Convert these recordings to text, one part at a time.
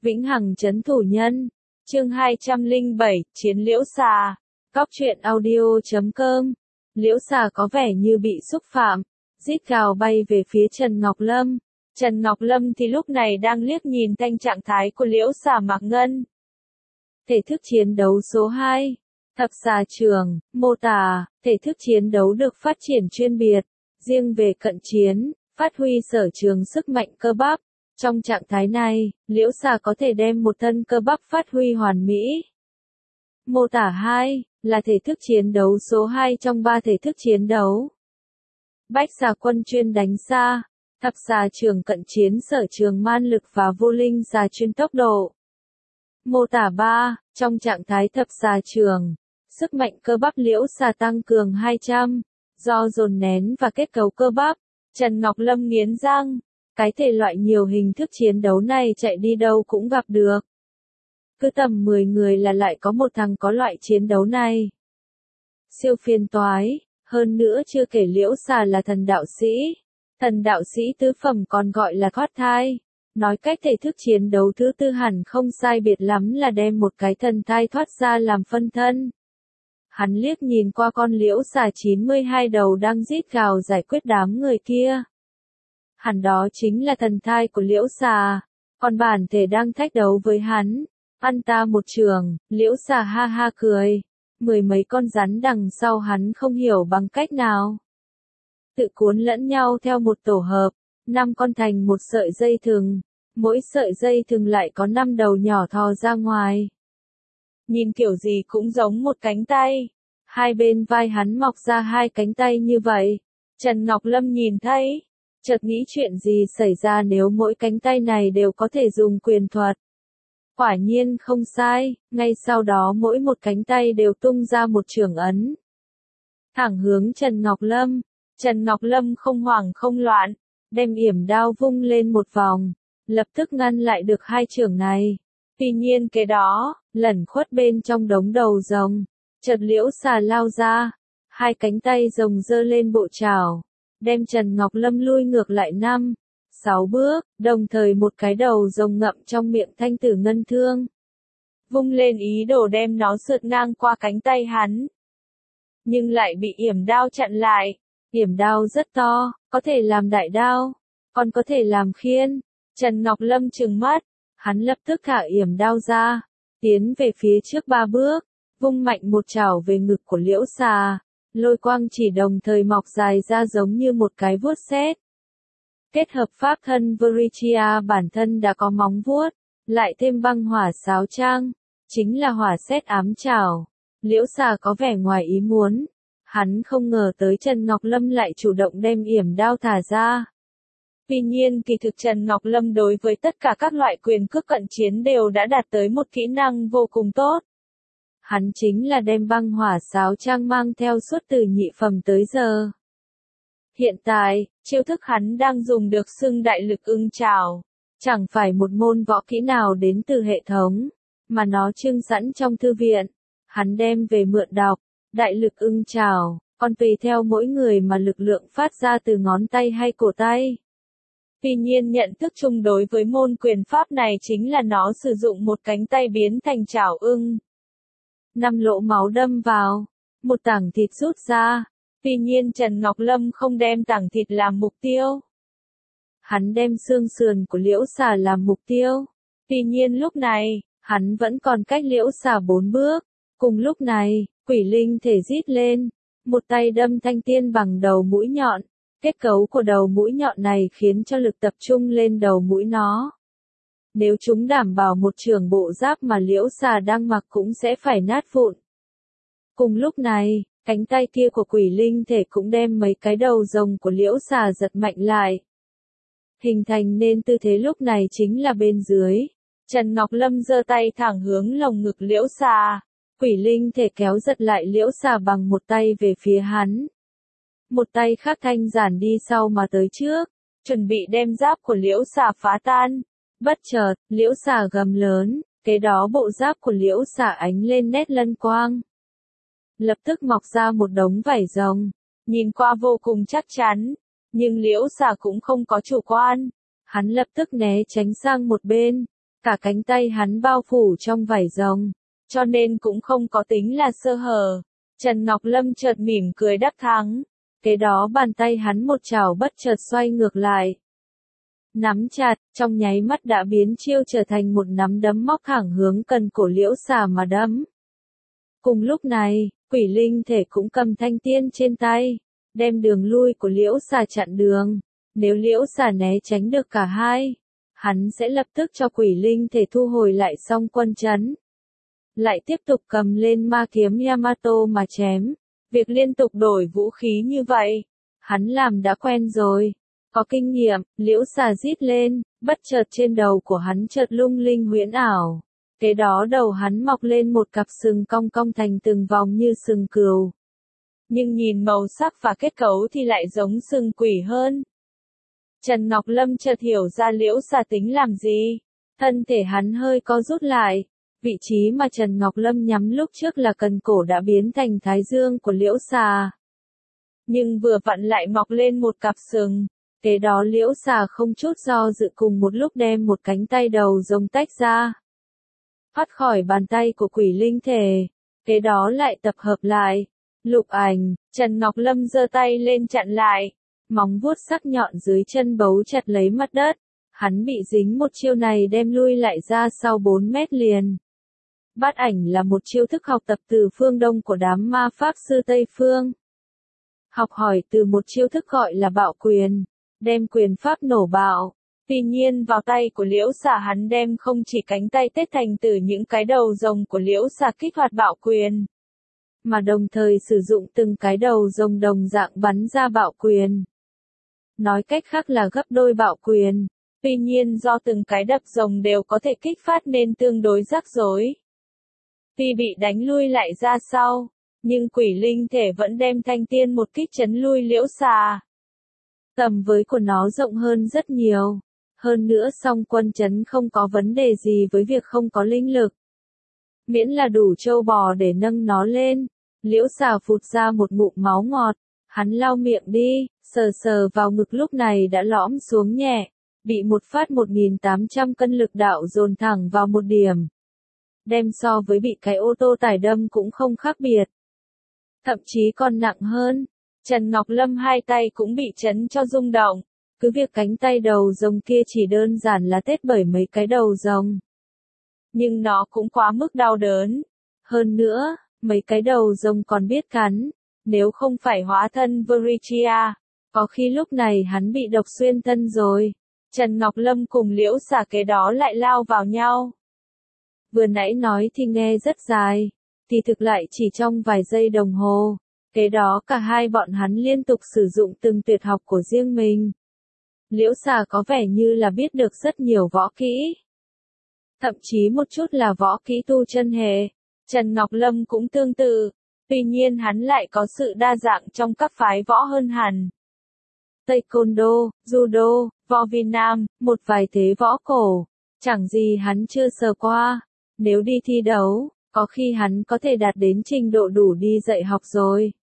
Vĩnh hằng trấn thủ nhân. Chương 207, Chiến liễu xà. Cóc truyện audio.com. Liễu xà có vẻ như bị xúc phạm, rít gào bay về phía Trần Ngọc Lâm. Trần Ngọc Lâm thì lúc này đang liếc nhìn thanh trạng thái của liễu xà Mạc Ngân. Thể thức chiến đấu số 2. Thập xà trường, mô tả, thể thức chiến đấu được phát triển chuyên biệt, riêng về cận chiến, phát huy sở trường sức mạnh cơ bắp. Trong trạng thái này, liễu xà có thể đem một thân cơ bắp phát huy hoàn mỹ. Mô tả 2, là thể thức chiến đấu số 2 trong 3 thể thức chiến đấu. Bách xà quân chuyên đánh xa, thập xà trường cận chiến sở trường man lực và vô linh xà chuyên tốc độ. Mô tả 3, trong trạng thái thập xà trường, sức mạnh cơ bắp liễu xà tăng cường 200, do dồn nén và kết cấu cơ bắp. Trần Ngọc Lâm nghiến răng, cái thể loại nhiều hình thức chiến đấu này chạy đi đâu cũng gặp được. Cứ tầm 10 người là lại có một thằng có loại chiến đấu này. Siêu phiền toái, hơn nữa chưa kể liễu xà là thần đạo sĩ. Thần đạo sĩ tứ phẩm còn gọi là thoát thai. Nói cách thể thức chiến đấu thứ tư hẳn không sai biệt lắm là đem một cái thần thai thoát ra làm phân thân. Hắn liếc nhìn qua con liễu xà 92 đầu đang rít gào giải quyết đám người kia. Hẳn đó chính là thần thai của liễu xà, còn bản thể đang thách đấu với hắn. Ăn ta một trường, liễu xà ha ha cười. Mười mấy con rắn đằng sau hắn không hiểu bằng cách nào. Tự cuốn lẫn nhau theo một tổ hợp, 5 con thành một sợi dây thừng. Mỗi sợi dây thừng lại có 5 đầu nhỏ thò ra ngoài. Nhìn kiểu gì cũng giống một cánh tay. Hai bên vai hắn mọc ra 2 cánh tay như vậy. Trần Ngọc Lâm nhìn thấy, chợt nghĩ chuyện gì xảy ra nếu mỗi cánh tay này đều có thể dùng quyền thuật. Quả nhiên không sai, ngay sau đó mỗi một cánh tay đều tung ra một chưởng ấn. Thẳng hướng Trần Ngọc Lâm. Trần Ngọc Lâm không hoảng không loạn, đem yểm đao vung lên một vòng, lập tức ngăn lại được 2 chưởng này. Tuy nhiên cái đó, lẩn khuất bên trong đống đầu rồng, chợt liễu xà lao ra, 2 cánh tay rồng giơ lên bộ chảo, đem Trần Ngọc Lâm lui ngược lại 5, 6 bước, đồng thời một cái đầu rồng ngậm trong miệng thanh tử ngân thương. Vung lên ý đồ đem nó sượt ngang qua cánh tay hắn. Nhưng lại bị yểm đao chặn lại. Yểm đao rất to, có thể làm đại đao, còn có thể làm khiên. Trần Ngọc Lâm trừng mắt, hắn lập tức thả yểm đao ra, tiến về phía trước 3 bước, vung mạnh một chảo về ngực của liễu xà. Lôi quang chỉ đồng thời mọc dài ra giống như một cái vuốt sét. Kết hợp pháp thân Veritia bản thân đã có móng vuốt, lại thêm băng hỏa sáo trang, chính là hỏa sét ám chảo. Liễu xà có vẻ ngoài ý muốn. Hắn không ngờ tới Trần Ngọc Lâm lại chủ động đem yểm đao thả ra. Tuy nhiên kỳ thực Trần Ngọc Lâm đối với tất cả các loại quyền cước cận chiến đều đã đạt tới một kỹ năng vô cùng tốt. Hắn chính là đem băng hỏa sáo trang mang theo suốt từ nhị phẩm tới giờ. Hiện tại, chiêu thức hắn đang dùng được xưng đại lực ưng chảo. Chẳng phải một môn võ kỹ nào đến từ hệ thống, mà nó trưng sẵn trong thư viện. Hắn đem về mượn đọc. Đại lực ưng chảo, còn tùy theo mỗi người mà lực lượng phát ra từ ngón tay hay cổ tay. Tuy nhiên nhận thức chung đối với môn quyền pháp này chính là nó sử dụng một cánh tay biến thành chảo ưng. 5 lỗ máu đâm vào, một tảng thịt rút ra. Tuy nhiên Trần Ngọc Lâm không đem tảng thịt làm mục tiêu. Hắn đem xương sườn của liễu xà làm mục tiêu. Tuy nhiên lúc này, hắn vẫn còn cách liễu xà 4 bước. Cùng lúc này, quỷ linh thể rít lên, một tay đâm thanh tiên bằng đầu mũi nhọn. Kết cấu của đầu mũi nhọn này khiến cho lực tập trung lên đầu mũi nó. Nếu chúng đảm bảo một chưởng bộ giáp mà liễu xà đang mặc cũng sẽ phải nát vụn. Cùng lúc này, cánh tay kia của quỷ linh thể cũng đem mấy cái đầu rồng của liễu xà giật mạnh lại. Hình thành nên tư thế lúc này chính là bên dưới. Trần Ngọc Lâm giơ tay thẳng hướng lồng ngực liễu xà. Quỷ linh thể kéo giật lại liễu xà bằng một tay về phía hắn. Một tay khác thanh giản đi sau mà tới trước, chuẩn bị đem giáp của liễu xà phá tan. Bất chợt, liễu xà gầm lớn, kế đó bộ giáp của liễu xà ánh lên nét lân quang. Lập tức mọc ra một đống vảy rồng, nhìn qua vô cùng chắc chắn, nhưng liễu xà cũng không có chủ quan. Hắn lập tức né tránh sang một bên, Cả cánh tay hắn bao phủ trong vải rồng, cho nên cũng không có tính là sơ hở. Trần Ngọc Lâm chợt mỉm cười đắc thắng. Kế đó bàn tay hắn một chảo bất chợt xoay ngược lại. Nắm chặt, trong nháy mắt đã biến chiêu trở thành một nắm đấm móc thẳng hướng cần cổ Liễu Xà mà đấm. Cùng lúc này, quỷ linh thể cũng cầm thanh tiên trên tay, đem đường lui của Liễu Xà chặn đường. Nếu Liễu Xà né tránh được cả hai, hắn sẽ lập tức cho quỷ linh thể thu hồi lại song quân trấn. Lại tiếp tục cầm lên ma kiếm Yamato mà chém. Việc liên tục đổi vũ khí như vậy, hắn làm đã quen rồi. Có kinh nghiệm, Liễu Xà rít lên, bất chợt trên đầu của hắn chợt lung linh huyễn ảo. Kế đó đầu hắn mọc lên một cặp sừng cong cong thành từng vòng như sừng cừu. Nhưng nhìn màu sắc và kết cấu thì lại giống sừng quỷ hơn. Trần Ngọc Lâm chợt hiểu ra Liễu Xà tính làm gì. Thân thể hắn hơi co rút lại. Vị trí mà Trần Ngọc Lâm nhắm lúc trước là cần cổ đã biến thành thái dương của Liễu Xà. Nhưng vừa vặn lại mọc lên một cặp sừng. Kế đó Liễu Xà không chút do dự cùng một lúc đem một cánh tay đầu rồng tách ra. Thoát khỏi bàn tay của quỷ linh thể. Kế đó lại tập hợp lại. Lục ảnh, Trần Ngọc Lâm giơ tay lên chặn lại. Móng vuốt sắc nhọn dưới chân bấu chặt lấy mặt đất. Hắn bị dính một chiêu này đem lui lại ra sau 4 mét liền. Bát ảnh là một chiêu thức học tập từ phương Đông của đám ma pháp sư Tây Phương. Học hỏi từ một chiêu thức gọi là bạo quyền, đem quyền pháp nổ bạo. Tuy nhiên vào tay của Liễu Xà hắn đem không chỉ cánh tay tết thành từ những cái đầu rồng của Liễu Xà kích hoạt bạo quyền, mà đồng thời sử dụng từng cái đầu rồng đồng dạng bắn ra bạo quyền. Nói cách khác là gấp đôi bạo quyền. Tuy nhiên do từng cái đập rồng đều có thể kích phát nên tương đối rắc rối. Tuy bị đánh lui lại ra sau, nhưng quỷ linh thể vẫn đem thanh tiên một kích chấn lui Liễu Xà. Tầm với của nó rộng hơn rất nhiều. Hơn nữa song quân chấn không có vấn đề gì với việc không có linh lực. Miễn là đủ trâu bò để nâng nó lên. Liễu Xà phụt ra một ngụm máu ngọt. Hắn lau miệng đi, sờ sờ vào ngực lúc này đã lõm xuống nhẹ. Bị một phát 1.800 cân lực đạo dồn thẳng vào một điểm. Đem so với bị cái ô tô tải đâm cũng không khác biệt. Thậm chí còn nặng hơn. Trần Ngọc Lâm hai tay cũng bị chấn cho rung động. Cứ việc cánh tay đầu rồng kia chỉ đơn giản là tết bởi mấy cái đầu rồng. Nhưng nó cũng quá mức đau đớn. Hơn nữa, mấy cái đầu rồng còn biết cắn. Nếu không phải hóa thân Veritia, có khi lúc này hắn bị độc xuyên thân rồi. Trần Ngọc Lâm cùng Liễu Xà kế đó lại lao vào nhau. Vừa nãy nói thì nghe rất dài, thì thực lại chỉ trong vài giây đồng hồ. Kế đó cả hai bọn hắn liên tục sử dụng từng tuyệt học của riêng mình. Liễu Xà có vẻ như là biết được rất nhiều võ kỹ. Thậm chí một chút là võ kỹ tu chân hệ. Trần Ngọc Lâm cũng tương tự. Tuy nhiên hắn lại có sự đa dạng trong các phái võ hơn hẳn. Taekwondo, Judo, võ Việt Nam, một vài thế võ cổ. Chẳng gì hắn chưa sờ qua. Nếu đi thi đấu, có khi hắn có thể đạt đến trình độ đủ đi dạy học rồi.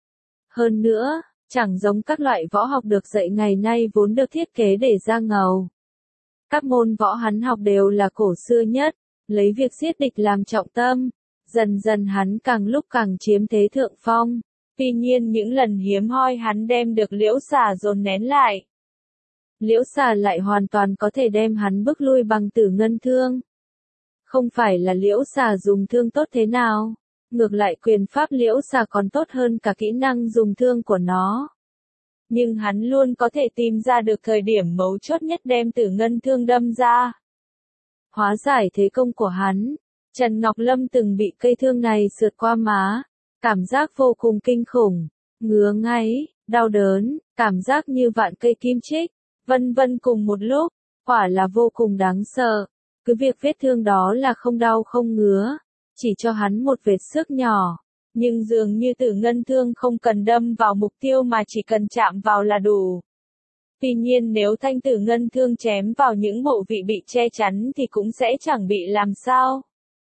Hơn nữa, chẳng giống các loại võ học được dạy ngày nay vốn được thiết kế để ra ngầu. Các môn võ hắn học đều là cổ xưa nhất, lấy việc giết địch làm trọng tâm. Dần dần hắn càng lúc càng chiếm thế thượng phong. Tuy nhiên những lần hiếm hoi hắn đem được Liễu Xà dồn nén lại. Liễu Xà lại hoàn toàn có thể đem hắn bức lui bằng tử ngân thương. Không phải là Liễu Xà dùng thương tốt thế nào. Ngược lại quyền pháp Liễu Xà còn tốt hơn cả kỹ năng dùng thương của nó. Nhưng hắn luôn có thể tìm ra được thời điểm mấu chốt nhất đem tử ngân thương đâm ra. Hóa giải thế công của hắn. Trần Ngọc Lâm từng bị cây thương này sượt qua má. Cảm giác vô cùng kinh khủng. Ngứa ngáy, đau đớn, cảm giác như vạn cây kim chích. Vân vân cùng một lúc. Quả là vô cùng đáng sợ. Cứ việc vết thương đó là không đau không ngứa. Chỉ cho hắn một vệt xước nhỏ. Nhưng dường như tử ngân thương không cần đâm vào mục tiêu mà chỉ cần chạm vào là đủ. Tuy nhiên nếu thanh tử ngân thương chém vào những bộ vị bị che chắn thì cũng sẽ chẳng bị làm sao.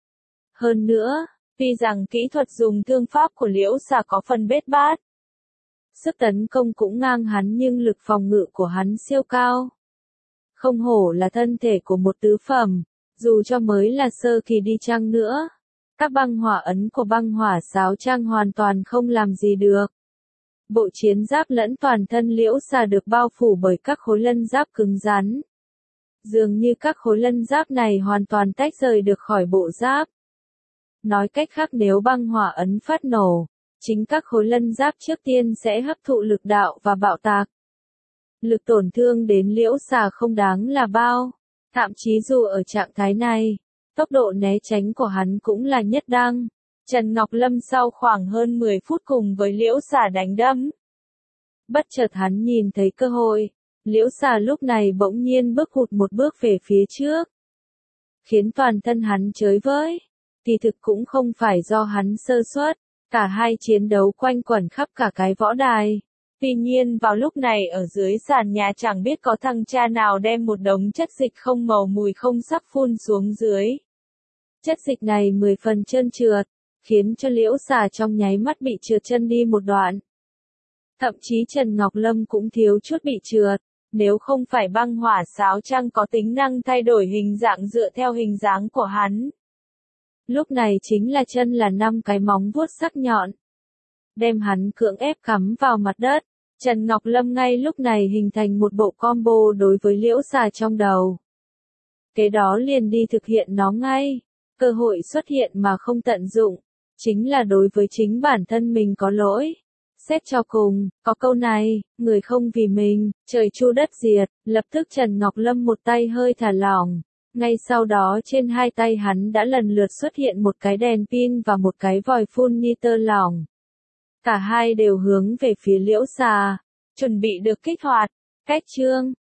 Hơn nữa, tuy rằng kỹ thuật dùng thương pháp của Liễu Xà có phần bết bát. Sức tấn công cũng ngang hắn nhưng lực phòng ngự của hắn siêu cao. Không hổ là thân thể của một tứ phẩm. Dù cho mới là sơ kỳ đi chăng nữa, các băng hỏa ấn của băng hỏa sáo trang hoàn toàn không làm gì được. Bộ chiến giáp lẫn toàn thân liễu xà được bao phủ bởi các khối lân giáp cứng rắn. Dường như các khối lân giáp này hoàn toàn tách rời được khỏi bộ giáp. Nói cách khác, nếu băng hỏa ấn phát nổ, chính các khối lân giáp trước tiên sẽ hấp thụ lực đạo và bạo tạc. Lực tổn thương đến liễu xà không đáng là bao. Thậm chí dù ở trạng thái này, tốc độ né tránh của hắn cũng là nhất đăng. Trần Ngọc Lâm sau khoảng hơn 10 phút cùng với liễu xà đánh đấm. Bất chợt hắn nhìn thấy cơ hội, liễu xà lúc này bỗng nhiên bước hụt một bước về phía trước. Khiến toàn thân hắn chới với. Thì thực cũng không phải do hắn sơ suất, cả hai chiến đấu quanh quẩn khắp cả cái võ đài. Tuy nhiên vào lúc này ở dưới sàn nhà chẳng biết có thằng cha nào đem một đống chất dịch không màu mùi không sắc phun xuống dưới. Chất dịch này 10 phần trơn trượt, khiến cho liễu xà trong nháy mắt bị trượt chân đi một đoạn. Thậm chí Trần Ngọc Lâm cũng thiếu chút bị trượt, nếu không phải băng hỏa sáo trang có tính năng thay đổi hình dạng dựa theo hình dáng của hắn. Lúc này chính là chân là 5 cái móng vuốt sắc nhọn. Đem hắn cưỡng ép cắm vào mặt đất. Trần Ngọc Lâm ngay lúc này hình thành một bộ combo đối với liễu xà trong đầu. Kế đó liền đi thực hiện nó ngay. Cơ hội xuất hiện mà không tận dụng, chính là đối với chính bản thân mình có lỗi. Xét cho cùng, có câu này, người không vì mình, trời chu đất diệt, lập tức Trần Ngọc Lâm một tay hơi thả lỏng. Ngay sau đó trên hai tay hắn đã lần lượt xuất hiện một cái đèn pin và một cái vòi phun nitơ lỏng. Cả hai đều hướng về phía liễu xà, chuẩn bị được kích hoạt. Cách chương